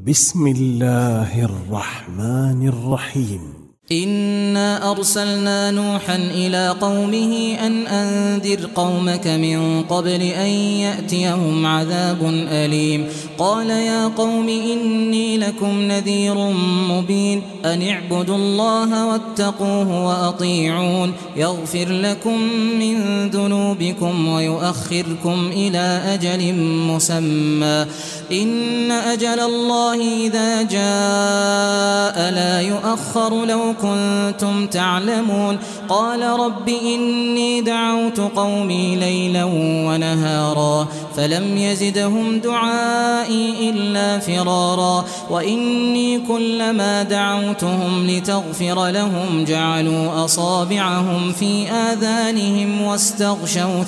بسم الله الرحمن الرحيم. إنا أرسلنا نوحا إلى قومه أن أنذر قومك من قبل أن يأتيهم عذاب أليم. قال يا قوم إني لكم نذير مبين أن اعبدوا الله واتقوه وأطيعون يغفر لكم من ذنوبكم ويؤخركم إلى أجل مسمى إن أجل الله إذا جاء لا يؤخر لو كنتم تعلمون. قال رب إني دعوت قومي ليلا ونهارا فلم يزدهم دعائي إلا فرارا وإني كلما دعوتهم لتغفر لهم جعلوا أصابعهم في آذانهم واستغشوا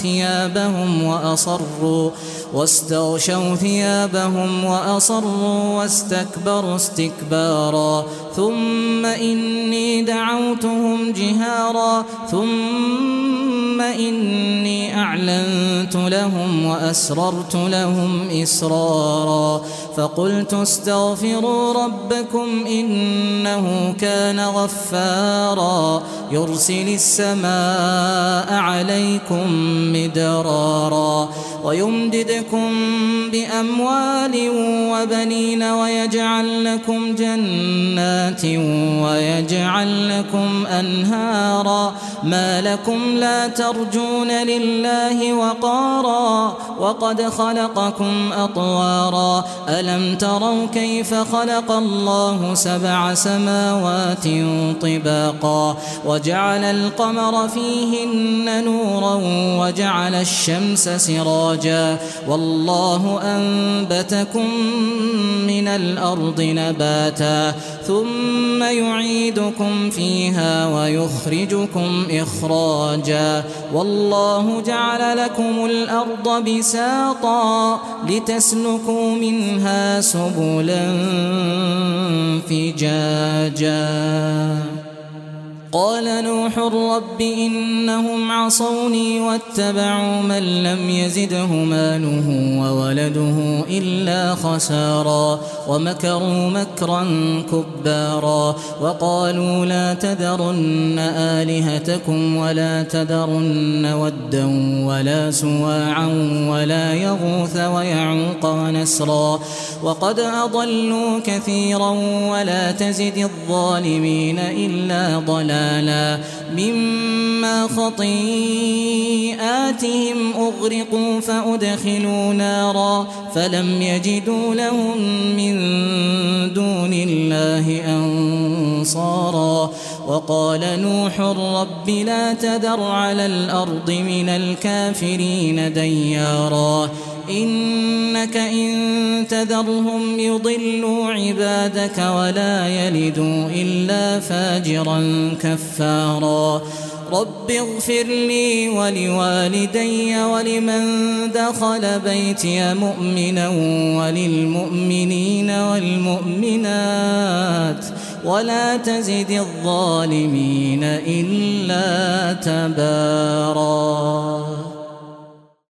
ثيابهم وأصروا واستكبروا استكبارا ثم إني دعوتهم جهارا ثم إني أعلنت لهم وأسررت لهم إسرارا فقلت استغفروا ربكم إنه كان غفارا يرسل السماء عليكم مدرارا ويمددكم بأموال وبنين ويجعل لكم جنات ويجعل لكم أنهارا ما لكم لا ترجون لله وقارا وقد خلقكم أطوارا ألم تروا كيف خلق الله 7 سماوات طباقا وجعل القمر فيهن نورا وجعل الشمس سراجا والله أنبتكم من الأرض نباتا ثم يعيدكم فيها ويخرجكم إخراجا والله جعل لكم الأرض بساطا لتسلكوا منها سبلا فجاجا. قال نوح رب إنهم عصوني واتبعوا من لم يزده ماله وولده إلا خسارا ومكروا مكرا كبارا وقالوا لا تذرن آلهتكم ولا تذرن ودا ولا سواعا ولا يغوث ويعوق ونسرا وقد أضلوا كثيرا ولا تزد الظالمين إلا ضلالا مما خطيئاتهم أغرقوا فأدخلوا نارا فلم يجدوا لهم من دون الله أنصارا وقال نوح رب لا تذر على الأرض من الكافرين ديارا إنك إن تذرهم يضلوا عبادك ولا يلدوا إلا فاجرا كفارا رب اغفر لي ولوالدي ولمن دخل بيتي مؤمنا وللمؤمنين والمؤمنات ولا تزد الظالمين إلا تبارا.